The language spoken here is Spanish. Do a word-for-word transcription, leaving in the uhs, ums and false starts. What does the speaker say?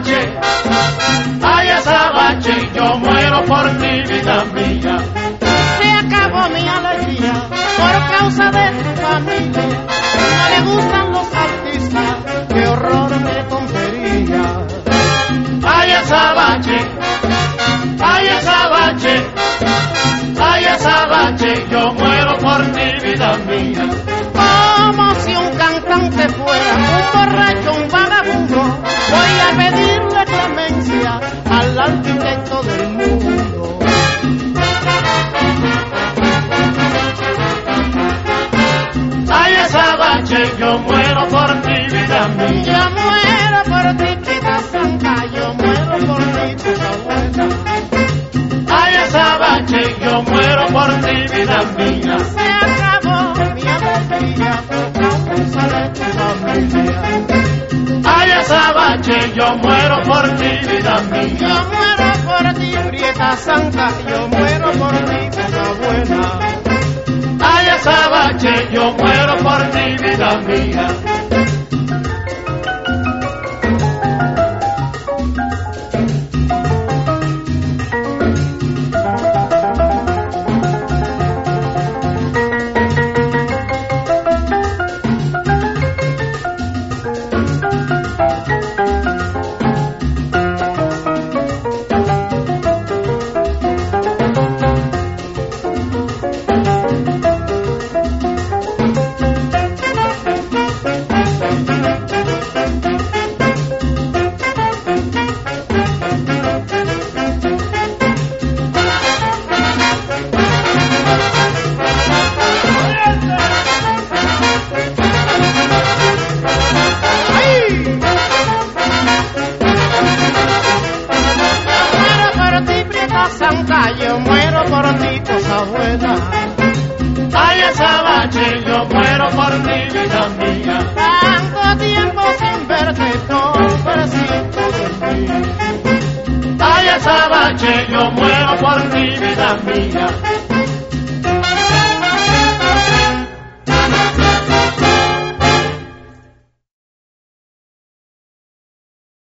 azabache, ay azabache, yo muero por ti, vida mía. Se acabó mi alegría por causa de tu familia. No le gustan los artistas, qué horror de tontería. Ay azabache, ay azabache, ay azabache, yo muero por ti, vida mía. Como si un cantante fuera un borracho, un vagabundo, voy a pedirle clemencia al arquitecto del mundo. Ay azabache, yo muero por ti, vida mía. Yo muero por ti, Tita Santa, yo muero por ti, tu buena. Ay azabache, yo muero por ti, vida mía. Se acabó mi alegría por causa de tu familia. Ay azabache, yo muero por ti, vida mía. Yo muero por ti, Prieta Santa, yo muero por ti, cosa buena. Ay azabache, yo muero por ti, vida mía. Santa, yo muero por ti, cosa buena. Ay azabache, yo muero por ti, vida mía. Tanto tiempo sin verte, pobrecito de mí. Ay azabache, yo muero por ti, vida mía.